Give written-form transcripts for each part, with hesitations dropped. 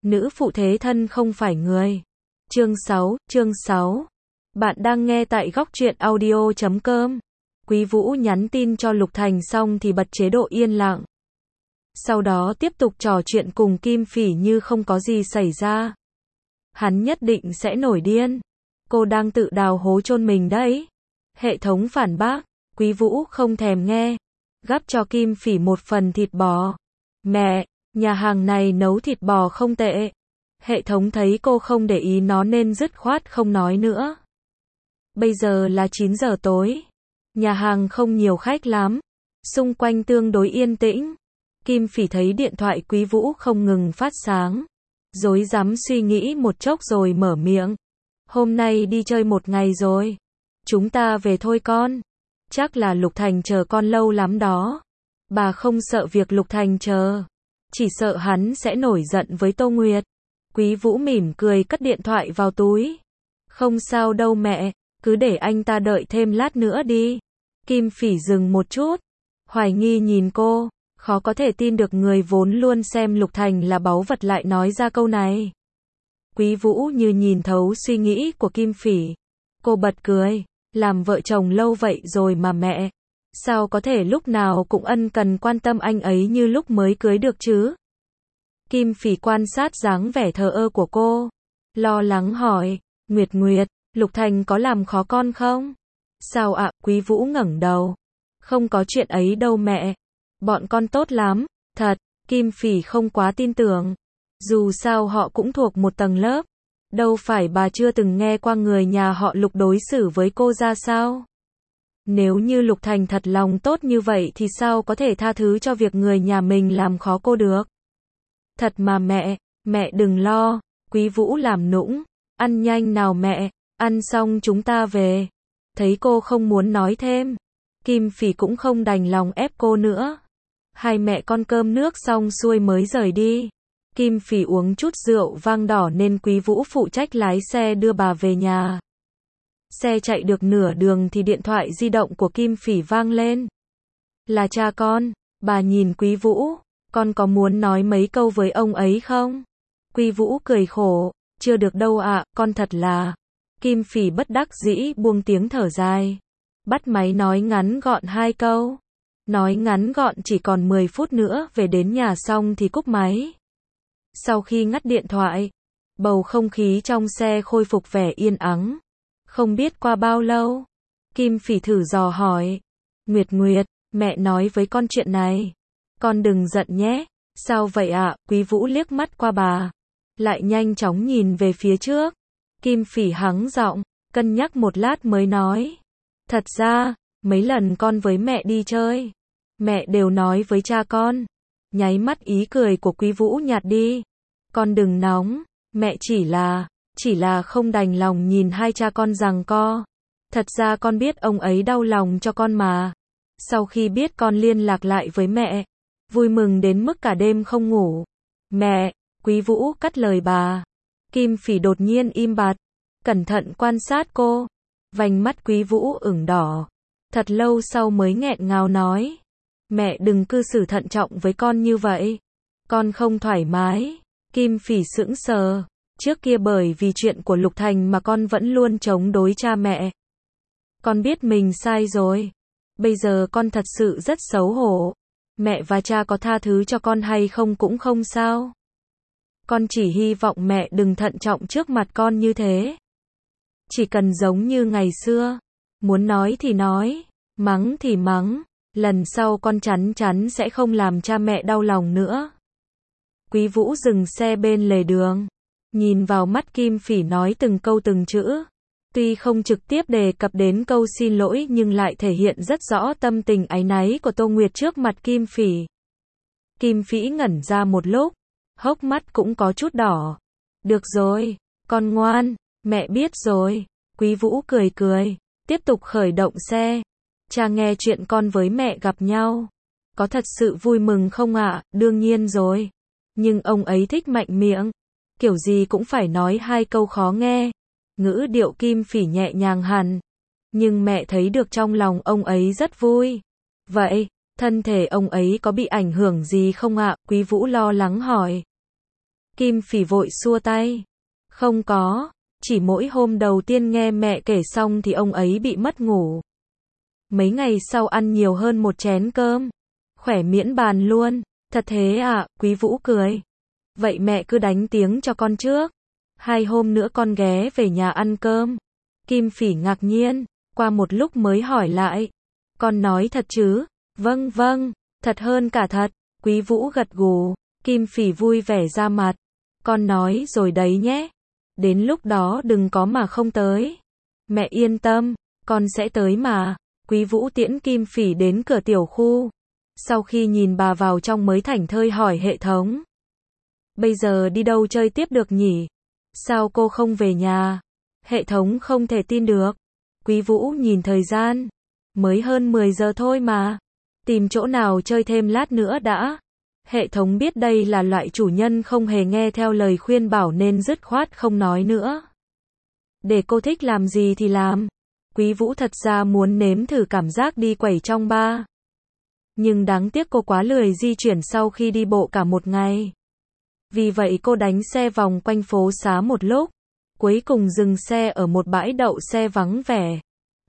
nữ phụ thế thân không phải người. Chương 6. Bạn đang nghe tại góc truyện audio.com. Quý Vũ nhắn tin cho Lục Thành xong thì bật chế độ yên lặng. Sau đó tiếp tục trò chuyện cùng Kim Phỉ như không có gì xảy ra. Hắn nhất định sẽ nổi điên. Cô đang tự đào hố chôn mình đấy. Hệ thống phản bác, Quý Vũ không thèm nghe. Gắp cho Kim Phỉ một phần thịt bò. Mẹ, nhà hàng này nấu thịt bò không tệ. Hệ thống thấy cô không để ý nó nên dứt khoát không nói nữa. Bây giờ là 9 giờ tối. Nhà hàng không nhiều khách lắm. Xung quanh tương đối yên tĩnh. Kim Phỉ thấy điện thoại Quý Vũ không ngừng phát sáng. Rối rắm suy nghĩ một chốc rồi mở miệng. Hôm nay đi chơi một ngày rồi. Chúng ta về thôi con. Chắc là Lục Thành chờ con lâu lắm đó. Bà không sợ việc Lục Thành chờ. Chỉ sợ hắn sẽ nổi giận với Tô Nguyệt. Quý Vũ mỉm cười cất điện thoại vào túi. Không sao đâu mẹ, cứ để anh ta đợi thêm lát nữa đi. Kim Phỉ dừng một chút. Hoài nghi nhìn cô. Khó có thể tin được người vốn luôn xem Lục Thành là báu vật lại nói ra câu này. Quý Vũ như nhìn thấu suy nghĩ của Kim Phỉ. Cô bật cười. Làm vợ chồng lâu vậy rồi mà mẹ. Sao có thể lúc nào cũng ân cần quan tâm anh ấy như lúc mới cưới được chứ? Kim Phỉ quan sát dáng vẻ thờ ơ của cô. Lo lắng hỏi. Nguyệt Nguyệt, Lục Thành có làm khó con không? Sao ạ? Quý Vũ ngẩng đầu. Không có chuyện ấy đâu mẹ. Bọn con tốt lắm. Thật, Kim Phỉ không quá tin tưởng. Dù sao họ cũng thuộc một tầng lớp. Đâu phải bà chưa từng nghe qua người nhà họ Lục đối xử với cô ra sao? Nếu như Lục Thành thật lòng tốt như vậy thì sao có thể tha thứ cho việc người nhà mình làm khó cô được? Thật mà mẹ đừng lo. Quý Vũ làm nũng. Ăn nhanh nào mẹ, ăn xong chúng ta về. Thấy cô không muốn nói thêm. Kim Phỉ cũng không đành lòng ép cô nữa. Hai mẹ con cơm nước xong xuôi mới rời đi. Kim Phỉ uống chút rượu vang đỏ nên Quý Vũ phụ trách lái xe đưa bà về nhà. Xe chạy được nửa đường thì điện thoại di động của Kim Phỉ vang lên. Là cha con. Bà nhìn Quý Vũ. Con có muốn nói mấy câu với ông ấy không? Quý Vũ cười khổ. Chưa được đâu ạ, con thật là. Kim Phỉ bất đắc dĩ buông tiếng thở dài. Bắt máy nói ngắn gọn 2 câu. Nói ngắn gọn chỉ còn 10 phút nữa về đến nhà xong thì cúp máy. Sau khi ngắt điện thoại, bầu không khí trong xe khôi phục vẻ yên ắng. Không biết qua bao lâu, Kim Phỉ thử dò hỏi. Nguyệt Nguyệt, mẹ nói với con chuyện này. Con đừng giận nhé. Sao vậy ạ? Quý Vũ liếc mắt qua bà. Lại nhanh chóng nhìn về phía trước. Kim Phỉ hắng giọng, cân nhắc một lát mới nói. Thật ra, mấy lần con với mẹ đi chơi, mẹ đều nói với cha con. Nháy mắt ý cười của Quý Vũ nhạt đi. Con đừng nóng, mẹ chỉ là không đành lòng nhìn hai cha con giằng co. Thật ra con biết ông ấy đau lòng cho con mà. Sau khi biết con liên lạc lại với mẹ, vui mừng đến mức cả đêm không ngủ. Mẹ, Quý Vũ cắt lời bà. Kim Phỉ đột nhiên im bặt, cẩn thận quan sát cô. Vành mắt Quý Vũ ửng đỏ. Thật lâu sau mới nghẹn ngào nói. Mẹ đừng cư xử thận trọng với con như vậy. Con không thoải mái. Kim Phỉ sững sờ. Trước kia bởi vì chuyện của Lục Thành mà con vẫn luôn chống đối cha mẹ. Con biết mình sai rồi. Bây giờ con thật sự rất xấu hổ. Mẹ và cha có tha thứ cho con hay không cũng không sao. Con chỉ hy vọng mẹ đừng thận trọng trước mặt con như thế. Chỉ cần giống như ngày xưa. Muốn nói thì nói, mắng thì mắng. Lần sau con chắn chắn sẽ không làm cha mẹ đau lòng nữa. Quý Vũ dừng xe bên lề đường. Nhìn vào mắt Kim Phỉ nói từng câu từng chữ. Tuy không trực tiếp đề cập đến câu xin lỗi nhưng lại thể hiện rất rõ tâm tình áy náy của Tô Nguyệt trước mặt Kim Phỉ. Kim Phỉ ngẩn ra một lúc. Hốc mắt cũng có chút đỏ. Được rồi, con ngoan, mẹ biết rồi. Quý Vũ cười cười, tiếp tục khởi động xe. Cha nghe chuyện con với mẹ gặp nhau. Có thật sự vui mừng không ạ? Đương nhiên rồi. Nhưng ông ấy thích mạnh miệng. Kiểu gì cũng phải nói 2 câu khó nghe. Ngữ điệu Kim Phỉ nhẹ nhàng hẳn. Nhưng mẹ thấy được trong lòng ông ấy rất vui. Vậy, thân thể ông ấy có bị ảnh hưởng gì không ạ? Quý Vũ lo lắng hỏi. Kim Phỉ vội xua tay. Không có, chỉ mỗi hôm đầu tiên nghe mẹ kể xong thì ông ấy bị mất ngủ. Mấy ngày sau ăn nhiều hơn một chén cơm. Khỏe miễn bàn luôn. Thật thế à, Quý Vũ cười. Vậy mẹ cứ đánh tiếng cho con trước. 2 hôm nữa con ghé về nhà ăn cơm. Kim Phỉ ngạc nhiên, qua một lúc mới hỏi lại. Con nói thật chứ? Vâng vâng, thật hơn cả thật. Quý Vũ gật gù. Kim Phỉ vui vẻ ra mặt. Con nói rồi đấy nhé. Đến lúc đó đừng có mà không tới. Mẹ yên tâm, con sẽ tới mà. Quý Vũ tiễn Kim Phỉ đến cửa tiểu khu. Sau khi nhìn bà vào trong mới thảnh thơi hỏi hệ thống. Bây giờ đi đâu chơi tiếp được nhỉ? Sao cô không về nhà? Hệ thống không thể tin được. Quý Vũ nhìn thời gian. Mới hơn 10 giờ thôi mà. Tìm chỗ nào chơi thêm lát nữa đã. Hệ thống biết đây là loại chủ nhân không hề nghe theo lời khuyên bảo nên dứt khoát không nói nữa. Để cô thích làm gì thì làm. Quý Vũ thật ra muốn nếm thử cảm giác đi quẩy trong bar. Nhưng đáng tiếc cô quá lười di chuyển sau khi đi bộ cả một ngày. Vì vậy cô đánh xe vòng quanh phố xá một lúc. Cuối cùng dừng xe ở một bãi đậu xe vắng vẻ.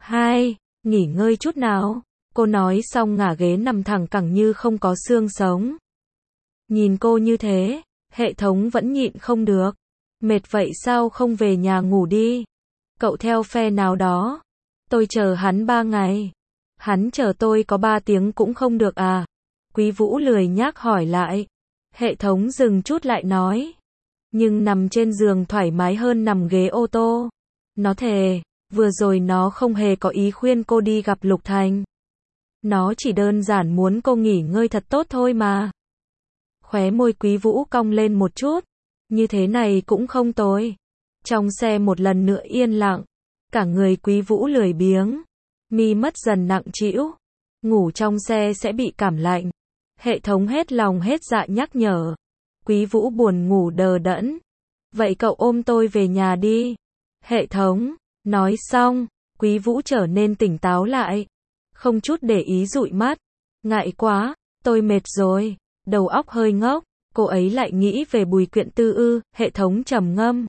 Nghỉ ngơi chút nào. Cô nói xong ngả ghế nằm thẳng cẳng như không có xương sống. Nhìn cô như thế, hệ thống vẫn nhịn không được. Mệt vậy sao không về nhà ngủ đi? Cậu theo phe nào đó? Tôi chờ hắn 3 ngày. Hắn chờ tôi có 3 tiếng cũng không được à? Quý Vũ lười nhác hỏi lại. Hệ thống dừng chút lại nói. Nhưng nằm trên giường thoải mái hơn nằm ghế ô tô. Nó thề, vừa rồi nó không hề có ý khuyên cô đi gặp Lục Thành. Nó chỉ đơn giản muốn cô nghỉ ngơi thật tốt thôi mà. Khóe môi Quý Vũ cong lên một chút. Như thế này cũng không tồi. Trong xe một lần nữa yên lặng. Cả người Quý Vũ lười biếng. Mi mắt dần nặng trĩu. Ngủ trong xe sẽ bị cảm lạnh. Hệ thống hết lòng hết dạ nhắc nhở. Quý Vũ buồn ngủ đờ đẫn. Vậy cậu ôm tôi về nhà đi. Hệ thống. Nói xong, Quý Vũ trở nên tỉnh táo lại. Không chút để ý dụi mắt. Ngại quá, tôi mệt rồi. Đầu óc hơi ngốc. Cô ấy lại nghĩ về Bùi Quyện Tư ư? Hệ thống trầm ngâm.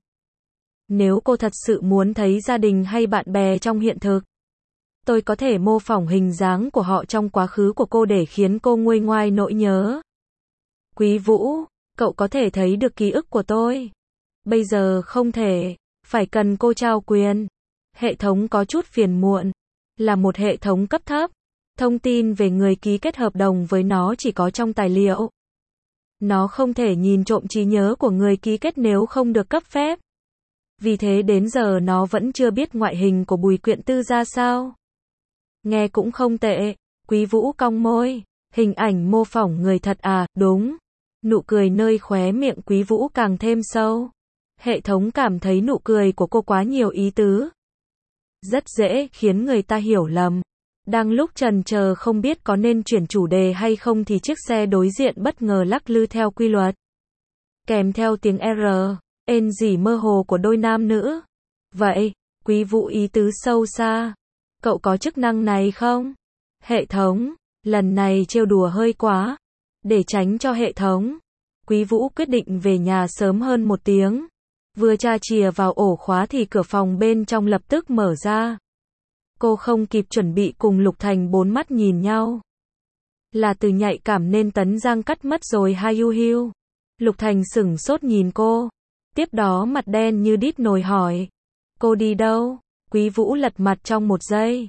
Nếu cô thật sự muốn thấy gia đình hay bạn bè trong hiện thực, tôi có thể mô phỏng hình dáng của họ trong quá khứ của cô để khiến cô nguôi ngoai nỗi nhớ. Quý Vũ, cậu có thể thấy được ký ức của tôi. Bây giờ không thể, phải cần cô trao quyền. Hệ thống có chút phiền muộn. Là một hệ thống cấp thấp. Thông tin về người ký kết hợp đồng với nó chỉ có trong tài liệu. Nó không thể nhìn trộm trí nhớ của người ký kết nếu không được cấp phép. Vì thế đến giờ nó vẫn chưa biết ngoại hình của Bùi Quyện Tư ra sao. Nghe cũng không tệ. Quý Vũ cong môi. Hình ảnh mô phỏng người thật à? Đúng. Nụ cười nơi khóe miệng Quý Vũ càng thêm sâu. Hệ thống cảm thấy nụ cười của cô quá nhiều ý tứ. Rất dễ khiến người ta hiểu lầm. Đang lúc chần chờ không biết có nên chuyển chủ đề hay không thì chiếc xe đối diện bất ngờ lắc lư theo quy luật. Kèm theo tiếng N gì mơ hồ của đôi nam nữ. Vậy, Quý Vũ ý tứ sâu xa. Cậu có chức năng này không? Hệ thống, lần này trêu đùa hơi quá. Để tránh cho hệ thống, Quý Vũ quyết định về nhà sớm hơn 1 tiếng. Vừa tra chìa vào ổ khóa thì cửa phòng bên trong lập tức mở ra. Cô không kịp chuẩn bị cùng Lục Thành 4 mắt nhìn nhau. Là từ nhạy cảm nên Tấn Giang cắt mất rồi ha hiu hiu. Lục Thành sửng sốt nhìn cô. Tiếp đó mặt đen như đít nồi hỏi. Cô đi đâu? Quý Vũ lật mặt trong 1 giây.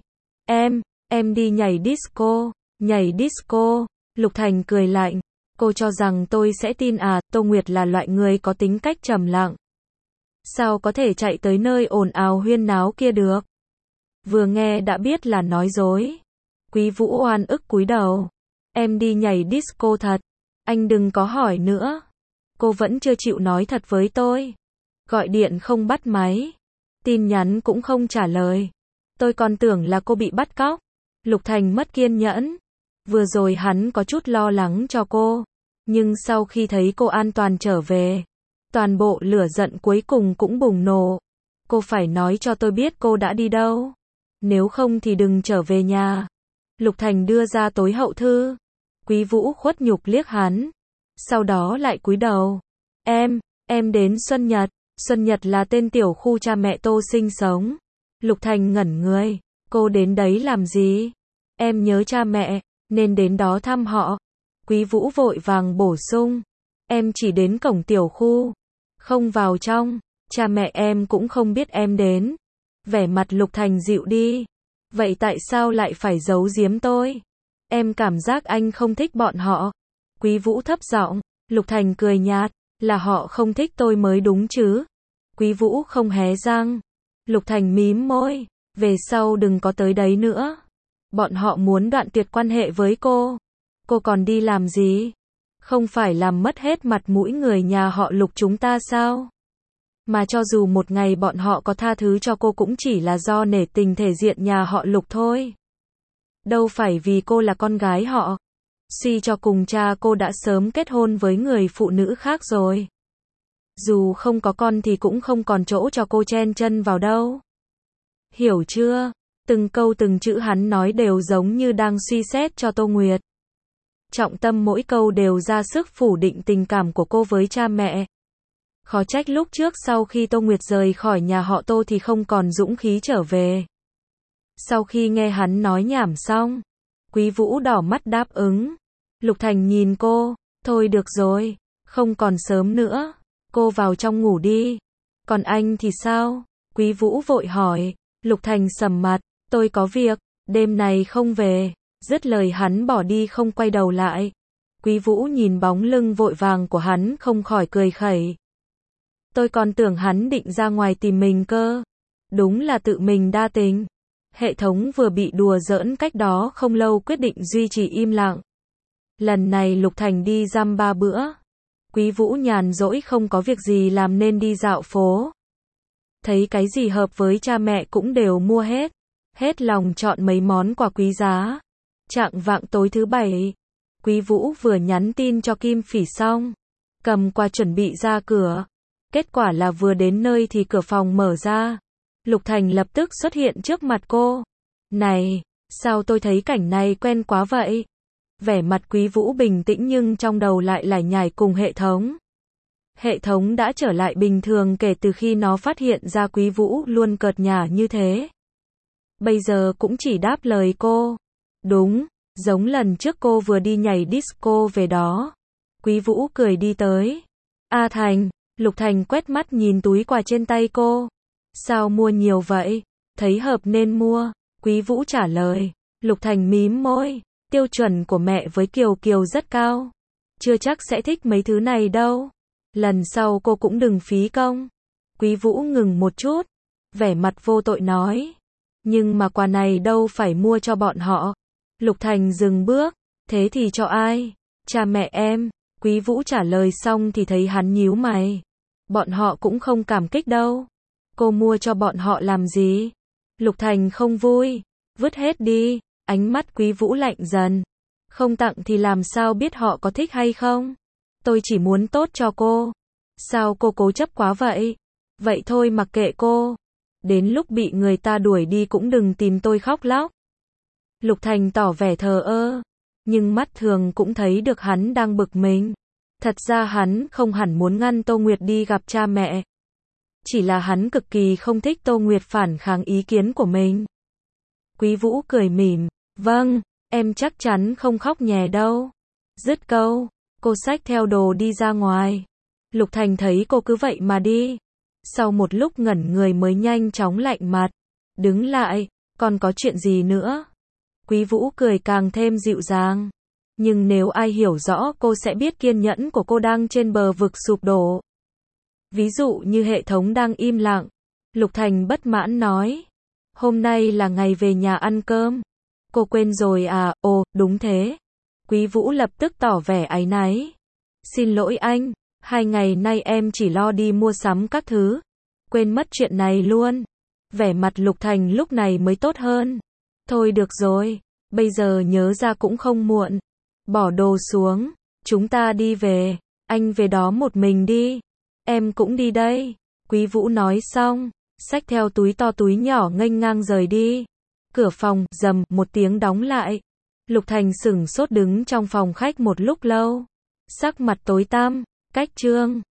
Em đi nhảy disco. Nhảy disco. Lục Thành cười lạnh. Cô cho rằng tôi sẽ tin à? Tô Nguyệt là loại người có tính cách trầm lặng. Sao có thể chạy tới nơi ồn ào huyên náo kia được? Vừa nghe đã biết là nói dối. Quý Vũ oan ức cúi đầu. Em đi nhảy disco thật. Anh đừng có hỏi nữa. Cô vẫn chưa chịu nói thật với tôi. Gọi điện không bắt máy. Tin nhắn cũng không trả lời. Tôi còn tưởng là cô bị bắt cóc. Lục Thành mất kiên nhẫn. Vừa rồi hắn có chút lo lắng cho cô. Nhưng sau khi thấy cô an toàn trở về, toàn bộ lửa giận cuối cùng cũng bùng nổ. Cô phải nói cho tôi biết cô đã đi đâu. Nếu không thì đừng trở về nhà. Lục Thành đưa ra tối hậu thư. Quý Vũ khuất nhục liếc hắn. Sau đó lại cúi đầu. Em đến Xuân Nhật. Xuân Nhật là tên tiểu khu cha mẹ Tô sinh sống. Lục Thành ngẩn người. Cô đến đấy làm gì? Em nhớ cha mẹ, nên đến đó thăm họ. Quý Vũ vội vàng bổ sung. Em chỉ đến cổng tiểu khu, không vào trong. Cha mẹ em cũng không biết em đến. Vẻ mặt Lục Thành dịu đi. Vậy tại sao lại phải giấu giếm tôi? Em cảm giác anh không thích bọn họ. Quý Vũ thấp giọng. Lục Thành cười nhạt. Là họ không thích tôi mới đúng chứ. Quý Vũ không hé răng. Lục Thành mím môi. Về sau đừng có tới đấy nữa. Bọn họ muốn đoạn tuyệt quan hệ với cô. Cô còn đi làm gì? Không phải làm mất hết mặt mũi người nhà họ Lục chúng ta sao? Mà cho dù một ngày bọn họ có tha thứ cho cô cũng chỉ là do nể tình thể diện nhà họ Lục thôi. Đâu phải vì cô là con gái họ. Suy cho cùng cha cô đã sớm kết hôn với người phụ nữ khác rồi. Dù không có con thì cũng không còn chỗ cho cô chen chân vào đâu. Hiểu chưa? Từng câu từng chữ hắn nói đều giống như đang suy xét cho Tô Nguyệt. Trọng tâm mỗi câu đều ra sức phủ định tình cảm của cô với cha mẹ. Khó trách lúc trước sau khi Tô Nguyệt rời khỏi nhà họ Tô thì không còn dũng khí trở về. Sau khi nghe hắn nói nhảm xong, Quý Vũ đỏ mắt đáp ứng. Lục Thành nhìn cô, thôi được rồi, không còn sớm nữa, cô vào trong ngủ đi. Còn anh thì sao? Quý Vũ vội hỏi. Lục Thành sầm mặt, tôi có việc, đêm này không về. Dứt lời hắn bỏ đi không quay đầu lại. Quý Vũ nhìn bóng lưng vội vàng của hắn không khỏi cười khẩy. Tôi còn tưởng hắn định ra ngoài tìm mình cơ. Đúng là tự mình đa tình. Hệ thống vừa bị đùa giỡn cách đó không lâu quyết định duy trì im lặng. Lần này Lục Thành đi dăm 3 bữa. Quý Vũ nhàn rỗi không có việc gì làm nên đi dạo phố. Thấy cái gì hợp với cha mẹ cũng đều mua hết. Hết lòng chọn mấy món quà quý giá. Chạng vạng tối thứ Bảy, Quý Vũ vừa nhắn tin cho Kim Phỉ xong, cầm quà chuẩn bị ra cửa. Kết quả là vừa đến nơi thì cửa phòng mở ra. Lục Thành lập tức xuất hiện trước mặt cô. Này, sao tôi thấy cảnh này quen quá vậy? Vẻ mặt Quý Vũ bình tĩnh nhưng trong đầu lại lải nhải cùng hệ thống. Hệ thống đã trở lại bình thường kể từ khi nó phát hiện ra Quý Vũ luôn cợt nhả như thế. Bây giờ cũng chỉ đáp lời cô. Đúng, giống lần trước cô vừa đi nhảy disco về đó. Quý Vũ cười đi tới. A Thành, Lục Thành quét mắt nhìn túi quà trên tay cô. Sao mua nhiều vậy? Thấy hợp nên mua. Quý Vũ trả lời. Lục Thành mím môi. Tiêu chuẩn của mẹ với Kiều Kiều rất cao. Chưa chắc sẽ thích mấy thứ này đâu. Lần sau cô cũng đừng phí công. Quý Vũ ngừng một chút. Vẻ mặt vô tội nói. Nhưng mà quà này đâu phải mua cho bọn họ. Lục Thành dừng bước. Thế thì cho ai? Cha mẹ em. Quý Vũ trả lời xong thì thấy hắn nhíu mày. Bọn họ cũng không cảm kích đâu. Cô mua cho bọn họ làm gì? Lục Thành không vui. Vứt hết đi. Ánh mắt Quý Vũ lạnh dần. Không tặng thì làm sao biết họ có thích hay không? Tôi chỉ muốn tốt cho cô. Sao cô cố chấp quá vậy? Vậy thôi mặc kệ cô. Đến lúc bị người ta đuổi đi cũng đừng tìm tôi khóc lóc. Lục Thành tỏ vẻ thờ ơ. Nhưng mắt thường cũng thấy được hắn đang bực mình. Thật ra hắn không hẳn muốn ngăn Tô Nguyệt đi gặp cha mẹ. Chỉ là hắn cực kỳ không thích Tô Nguyệt phản kháng ý kiến của mình. Quý Vũ cười mỉm. Vâng, em chắc chắn không khóc nhè đâu. Dứt câu, cô xách theo đồ đi ra ngoài. Lục Thành thấy cô cứ vậy mà đi. Sau một lúc ngẩn người mới nhanh chóng lạnh mặt. Đứng lại, còn có chuyện gì nữa? Quý Vũ cười càng thêm dịu dàng. Nhưng nếu ai hiểu rõ cô sẽ biết kiên nhẫn của cô đang trên bờ vực sụp đổ. Ví dụ như hệ thống đang im lặng. Lục Thành bất mãn nói. Hôm nay là ngày về nhà ăn cơm. Cô quên rồi à? Ồ, đúng thế. Quý Vũ lập tức tỏ vẻ áy náy. Xin lỗi anh, 2 ngày nay em chỉ lo đi mua sắm các thứ. Quên mất chuyện này luôn. Vẻ mặt Lục Thành lúc này mới tốt hơn. Thôi được rồi, bây giờ nhớ ra cũng không muộn. Bỏ đồ xuống, chúng ta đi về. Anh về đó một mình đi. Em cũng đi đây. Quý Vũ nói xong, xách theo túi to túi nhỏ nghênh ngang rời đi. Cửa phòng, rầm, một tiếng đóng lại. Lục Thành sửng sốt đứng trong phòng khách một lúc lâu. Sắc mặt tối tăm, cách chương.